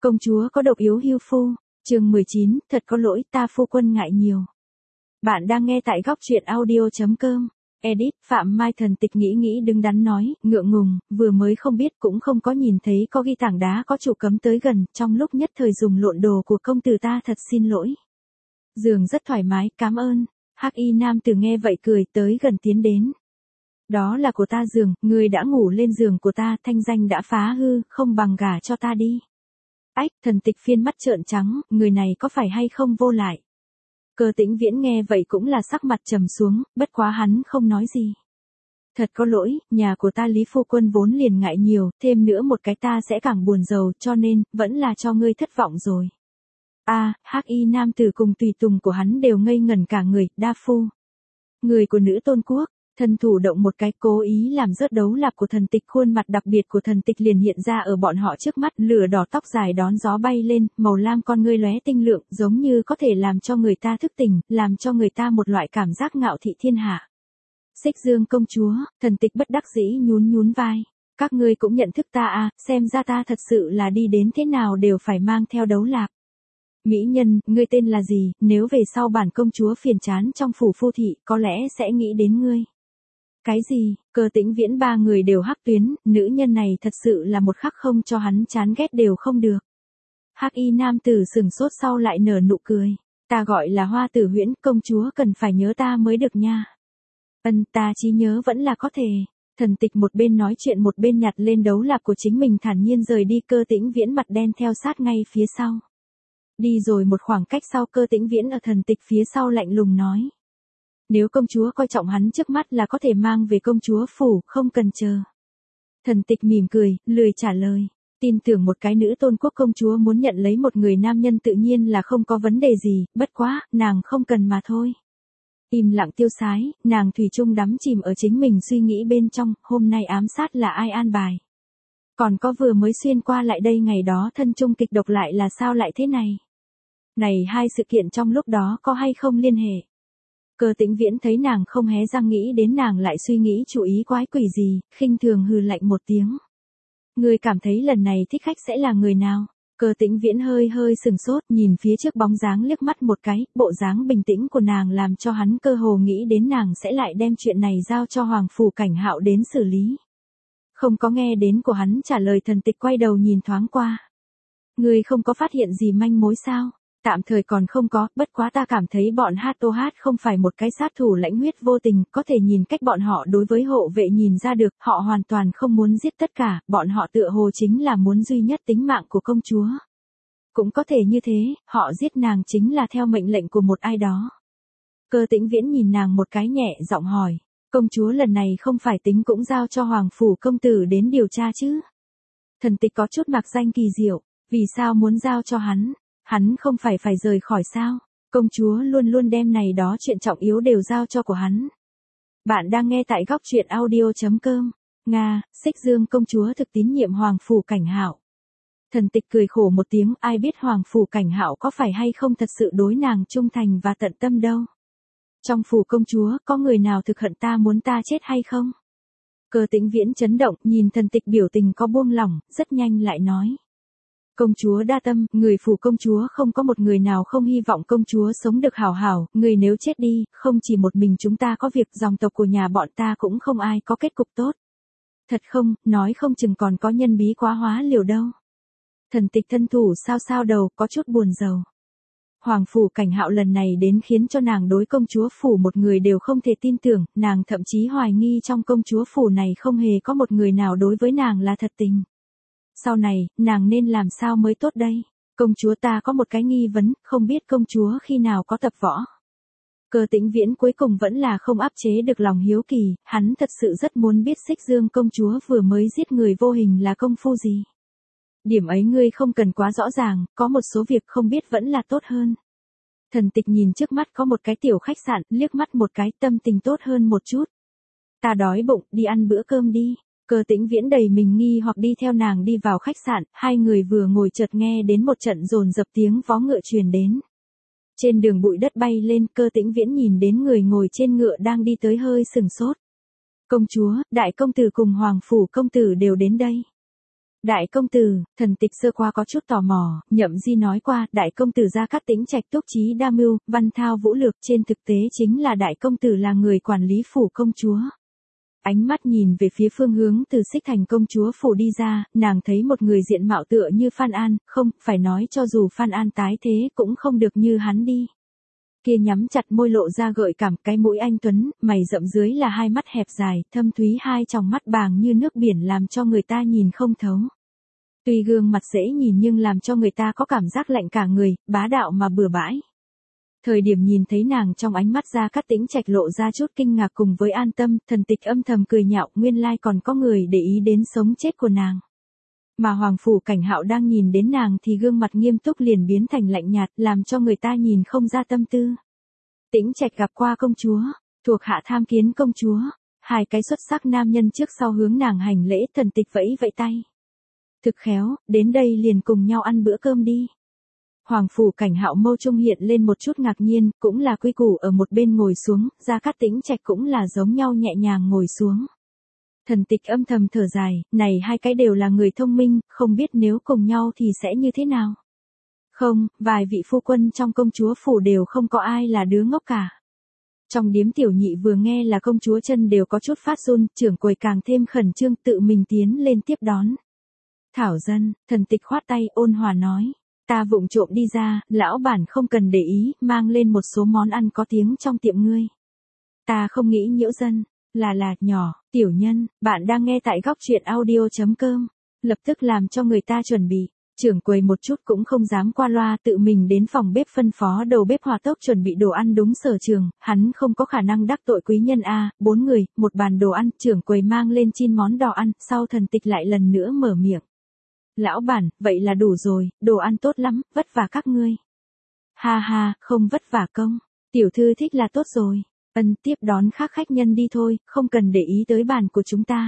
Công chúa có độc yếu hưu phu, chương 19, thật có lỗi ta phu quân ngại nhiều. Bạn đang nghe tại góc truyện audio.com. Edit, Phạm Mai Thần Tịch nghĩ đứng đắn nói, ngượng ngùng, vừa mới không biết cũng không có nhìn thấy có ghi tảng đá có chủ cấm tới gần, trong lúc nhất thời dùng lộn đồ của công tử ta thật xin lỗi. Giường rất thoải mái, cảm ơn. Hắc y nam tử nghe vậy cười tới gần tiến đến. Đó là của ta giường, ngươi đã ngủ lên giường của ta, thanh danh đã phá hư, không bằng gả cho ta đi. Ách, Thần Tịch phiên mắt trợn trắng, người này có phải hay không vô lại. Cơ Tĩnh Viễn nghe vậy cũng là sắc mặt trầm xuống, bất quá hắn không nói gì. Thật có lỗi, nhà của ta Lý phu quân vốn liền ngại nhiều, thêm nữa một cái ta sẽ càng buồn rầu, cho nên, vẫn là cho ngươi thất vọng rồi. Hắc y nam tử cùng tùy tùng của hắn đều ngây ngẩn cả người, đa phu. Người của nữ tôn quốc, thân thủ động một cái cố ý làm rớt đấu lạp của Thần Tịch, khuôn mặt đặc biệt của Thần Tịch liền hiện ra ở bọn họ trước mắt, lửa đỏ tóc dài đón gió bay lên, màu lam con ngươi lóe tinh lượng, giống như có thể làm cho người ta thức tỉnh, làm cho người ta một loại cảm giác ngạo thị thiên hạ. Xích Dương công chúa, Thần Tịch bất đắc dĩ nhún vai. Các ngươi cũng nhận thức ta xem ra ta thật sự là đi đến thế nào đều phải mang theo đấu lạp. Mỹ nhân, ngươi tên là gì, nếu về sau bản công chúa phiền chán trong phủ phu thị, có lẽ sẽ nghĩ đến ngươi. Cái gì, Cơ Tĩnh Viễn ba người đều hắc tuyến, nữ nhân này thật sự là một khắc không cho hắn chán ghét đều không được. Hắc y nam tử sừng sốt sau lại nở nụ cười. Ta gọi là Hoa Tử Huyễn, công chúa cần phải nhớ ta mới được nha. Ta trí nhớ vẫn là có thể. Thần Tịch một bên nói chuyện một bên nhặt lên đấu lạp của chính mình thản nhiên rời đi, Cơ Tĩnh Viễn mặt đen theo sát ngay phía sau. Đi rồi một khoảng cách sau, Cơ Tĩnh Viễn ở Thần Tịch phía sau lạnh lùng nói. Nếu công chúa coi trọng hắn trước mắt là có thể mang về công chúa phủ, không cần chờ. Thần Tịch mỉm cười, lười trả lời. Tin tưởng một cái nữ tôn quốc công chúa muốn nhận lấy một người nam nhân tự nhiên là không có vấn đề gì, bất quá, nàng không cần mà thôi. Im lặng tiêu sái, nàng thủy chung đắm chìm ở chính mình suy nghĩ bên trong, hôm nay ám sát là ai an bài. Còn có vừa mới xuyên qua lại đây ngày đó thân chung kịch độc lại là sao lại thế này. Này hai sự kiện trong lúc đó có hay không liên hệ. Cơ Tĩnh Viễn thấy nàng không hé răng nghĩ đến nàng lại suy nghĩ chú ý quái quỷ gì, khinh thường hừ lạnh một tiếng. Ngươi cảm thấy lần này thích khách sẽ là người nào? Cơ Tĩnh Viễn hơi sừng sốt nhìn phía trước bóng dáng liếc mắt một cái, bộ dáng bình tĩnh của nàng làm cho hắn cơ hồ nghĩ đến nàng sẽ lại đem chuyện này giao cho Hoàng Phủ Cảnh Hạo đến xử lý. Không có nghe đến của hắn trả lời, Thần Tịch quay đầu nhìn thoáng qua. Ngươi không có phát hiện gì manh mối sao? Tạm thời còn không có, bất quá ta cảm thấy bọn Hát không phải một cái sát thủ lãnh huyết vô tình, có thể nhìn cách bọn họ đối với hộ vệ nhìn ra được, họ hoàn toàn không muốn giết tất cả, bọn họ tựa hồ chính là muốn duy nhất tính mạng của công chúa. Cũng có thể như thế, họ giết nàng chính là theo mệnh lệnh của một ai đó. Cơ Tĩnh Viễn nhìn nàng một cái nhẹ giọng hỏi, công chúa lần này không phải tính cũng giao cho Hoàng Phủ công tử đến điều tra chứ? Thần Tịch có chút mạc danh kỳ diệu, vì sao muốn giao cho hắn? Hắn không phải rời khỏi sao? Công chúa luôn luôn đem này đó chuyện trọng yếu đều giao cho của hắn. Bạn đang nghe tại góc truyện audio.com. Nga, Xích Dương công chúa thực tín nhiệm Hoàng Phủ Cảnh Hạo. Thần Tịch cười khổ một tiếng, ai biết Hoàng Phủ Cảnh Hạo có phải hay không thật sự đối nàng trung thành và tận tâm đâu. Trong phủ công chúa, có người nào thực hận ta muốn ta chết hay không? Cơ Tĩnh Viễn chấn động, nhìn Thần Tịch biểu tình có buông lỏng, rất nhanh lại nói. Công chúa đa tâm, người phủ công chúa không có một người nào không hy vọng công chúa sống được hảo hảo, người nếu chết đi, không chỉ một mình chúng ta có việc, dòng tộc của nhà bọn ta cũng không ai có kết cục tốt. Thật không, nói không chừng còn có nhân bí quá hóa liều đâu. Thần Tịch thân thủ sao đầu, có chút buồn rầu. Hoàng Phủ Cảnh Hạo lần này đến khiến cho nàng đối công chúa phủ một người đều không thể tin tưởng, nàng thậm chí hoài nghi trong công chúa phủ này không hề có một người nào đối với nàng là thật tình. Sau này, nàng nên làm sao mới tốt đây? Công chúa ta có một cái nghi vấn, không biết công chúa khi nào có tập võ. Cơ Tĩnh Viễn cuối cùng vẫn là không áp chế được lòng hiếu kỳ, hắn thật sự rất muốn biết Xích Dương công chúa vừa mới giết người vô hình là công phu gì. Điểm ấy ngươi không cần quá rõ ràng, có một số việc không biết vẫn là tốt hơn. Thần Tịch nhìn trước mắt có một cái tiểu khách sạn, liếc mắt một cái, tâm tình tốt hơn một chút. Ta đói bụng, đi ăn bữa cơm đi. Cơ Tĩnh Viễn đầy mình nghi hoặc đi theo nàng đi vào khách sạn, hai người vừa ngồi chợt nghe đến một trận dồn dập tiếng vó ngựa truyền đến. Trên đường bụi đất bay lên, Cơ Tĩnh Viễn nhìn đến người ngồi trên ngựa đang đi tới hơi sừng sốt. Công chúa, đại công tử cùng Hoàng Phủ công tử đều đến đây. Đại công tử, thần tịch sơ qua có chút tò mò, Nhậm Di nói qua, đại công tử Gia Cát Tĩnh Trạch túc trí đa mưu, văn thao vũ lược, trên thực tế chính là đại công tử là người quản lý phủ công chúa. Ánh mắt nhìn về phía phương hướng từ Xích Thành công chúa phủ đi ra, nàng thấy một người diện mạo tựa như Phan An, không, phải nói cho dù Phan An tái thế cũng không được như hắn đi. Kia nhắm chặt môi lộ ra gợi cảm, cái mũi anh tuấn, mày rậm dưới là hai mắt hẹp dài, thâm thúy hai tròng mắt bàng như nước biển làm cho người ta nhìn không thấu. Tuy gương mặt dễ nhìn nhưng làm cho người ta có cảm giác lạnh cả người, bá đạo mà bừa bãi. Thời điểm nhìn thấy nàng trong ánh mắt Gia Cát Tĩnh Trạch lộ ra chút kinh ngạc cùng với an tâm, thần tịch âm thầm cười nhạo, nguyên lai còn có người để ý đến sống chết của nàng. Mà Hoàng Phủ Cảnh Hạo đang nhìn đến nàng thì gương mặt nghiêm túc liền biến thành lạnh nhạt, làm cho người ta nhìn không ra tâm tư. Tĩnh Trạch gặp qua công chúa, thuộc hạ tham kiến công chúa, hai cái xuất sắc nam nhân trước sau hướng nàng hành lễ, thần tịch vẫy vẫy tay. Thực khéo, đến đây liền cùng nhau ăn bữa cơm đi. Hoàng Phủ Cảnh Hạo mâu trung hiện lên một chút ngạc nhiên, cũng là quy củ ở một bên ngồi xuống, Gia Cát Tĩnh Trạch cũng là giống nhau nhẹ nhàng ngồi xuống. Thần tịch âm thầm thở dài, này hai cái đều là người thông minh, không biết nếu cùng nhau thì sẽ như thế nào. Không, vài vị phu quân trong công chúa phủ đều không có ai là đứa ngốc cả. Trong điếm tiểu nhị vừa nghe là công chúa chân đều có chút phát run, trưởng quầy càng thêm khẩn trương tự mình tiến lên tiếp đón. Thảo dân, thần tịch khoát tay ôn hòa nói. Ta vụng trộm đi ra, lão bản không cần để ý, mang lên một số món ăn có tiếng trong tiệm ngươi. Ta không nghĩ nhiễu dân, là nhỏ, tiểu nhân, bạn đang nghe tại góc truyện audio.com. Lập tức làm cho người ta chuẩn bị, trưởng quầy một chút cũng không dám qua loa tự mình đến phòng bếp phân phó đầu bếp hỏa tốc chuẩn bị đồ ăn đúng sở trường, hắn không có khả năng đắc tội quý nhân a, 4 người, một bàn đồ ăn, trưởng quầy mang lên 9 món đồ ăn, sau thần tịch lại lần nữa mở miệng. Lão bản, vậy là đủ rồi, đồ ăn tốt lắm, vất vả các ngươi. Ha ha, không vất vả công, tiểu thư thích là tốt rồi. Tiếp đón khác khách nhân đi thôi, không cần để ý tới bàn của chúng ta.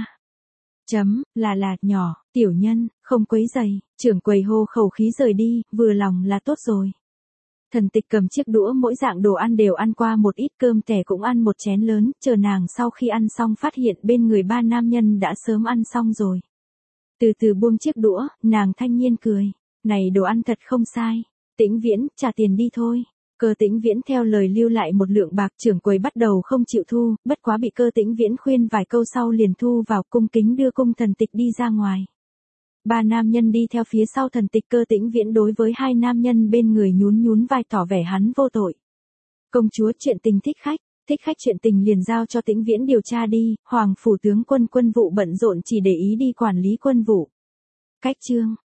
Là nhỏ, tiểu nhân, không quấy giày, trưởng quầy hô khẩu khí rời đi, vừa lòng là tốt rồi. Thần tịch cầm chiếc đũa mỗi dạng đồ ăn đều ăn qua một ít, cơm tẻ cũng ăn một chén lớn, chờ nàng sau khi ăn xong phát hiện bên người 3 nam nhân đã sớm ăn xong rồi. Từ từ buông chiếc đũa, nàng thanh nhiên cười, này đồ ăn thật không sai, Tĩnh Viễn, trả tiền đi thôi. Cơ Tĩnh Viễn theo lời lưu lại một lượng bạc, trưởng quầy bắt đầu không chịu thu, bất quá bị Cơ Tĩnh Viễn khuyên vài câu sau liền thu vào, cung kính đưa cung thần tịch đi ra ngoài. 3 nam nhân đi theo phía sau thần tịch, Cơ Tĩnh Viễn đối với 2 nam nhân bên người nhún nhún vai tỏ vẻ hắn vô tội. Công chúa chuyện tình thích khách chuyện tình liền giao cho Tĩnh Viễn điều tra đi, Hoàng phủ tướng quân quân vụ bận rộn chỉ để ý đi quản lý quân vụ. Cách chương